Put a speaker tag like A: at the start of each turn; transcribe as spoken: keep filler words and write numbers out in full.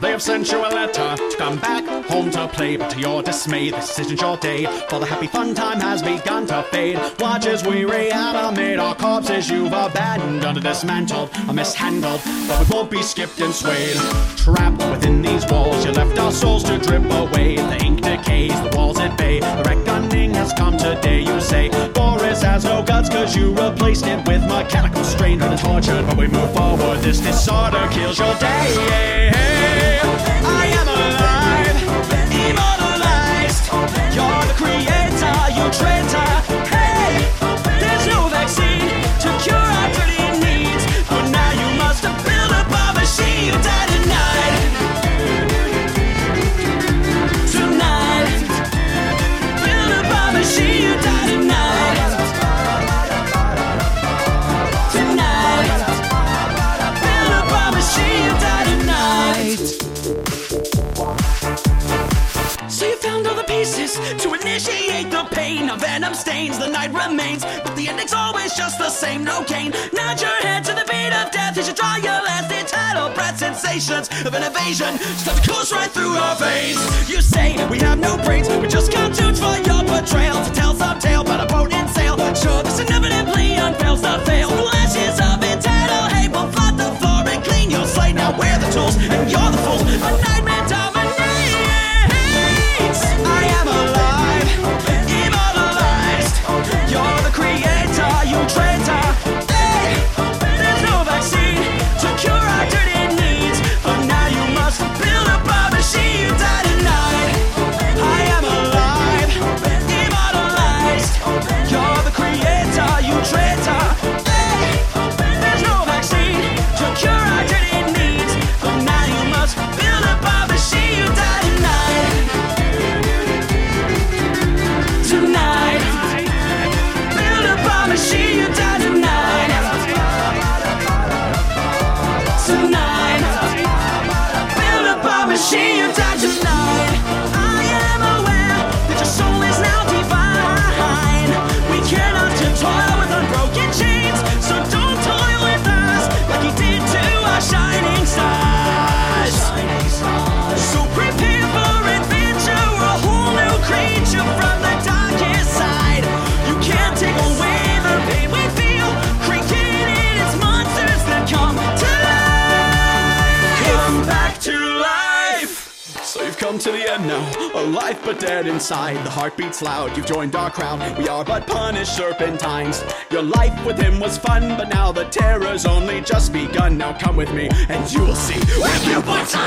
A: They have sent you a letter to come back home to play, but to your dismay, this isn't your day, for the happy fun time has begun to fade. Watch as we reanimate our corpses you've abandoned, dismantled, or mishandled, but we won't be skipped and swayed. Trapped within these walls, you left our souls to drip away. The ink decays, the walls at bay. The reckoning has come today, you say. Boris has no guts, cause you replaced it with mechanical strain and tortured. But we move forward, this disorder kills your day. I am alive, immortalized. You're the creator, you traitor. Hey, there's no vaccine to cure our dirty needs, but now you must build up a machine. You die tonight. Tonight. Build up a machine. You die tonight. Tonight. Build up a machine. You die tonight. So you found all the pieces to initiate the pain. A venom stains, the night remains, but the ending's always just the same. No gain. Nod your head to the beat of death as you draw your last eternal breath. Sensations of an invasion start to course right through our veins. You say we have no brains, we just cartoons for your betrayal. To tell some tale but a boat in sail. Sure, this inevitably unfails to fail. Flashes of eternal hate will flood the floor and clean your slate. Now we're the tools and you're the fools. A nightmare dominates. I am alive, immortalized. You're the creator, you traitor. Hey, there's no vaccine to cure our dirty needs, but now you must build up a machine. You die tonight. I am alive, immortalized. You're the creator, you traitor. Hey, there's no vaccine to cure our dirty needs, but now you must build up a machine. You die tonight. Tonight, build up a machine. You die tonight. Tonight, build up a machine. You die tonight. I am aware that your soul is now divine. We cannot toil with unbroken chains, so don't toil with us like you did to our shining stars. So prepare for adventure, a whole new creature from the darkest side. You can't take away the pain we feel, created its monsters that come to life. Come back to life. So you've come to the end now, alive but dead inside. The heart beats loud, you've joined our crowd. We are but punished serpentines. Your life with him was fun, but now the terror's only just begun. Now come with me and you will see where you put time.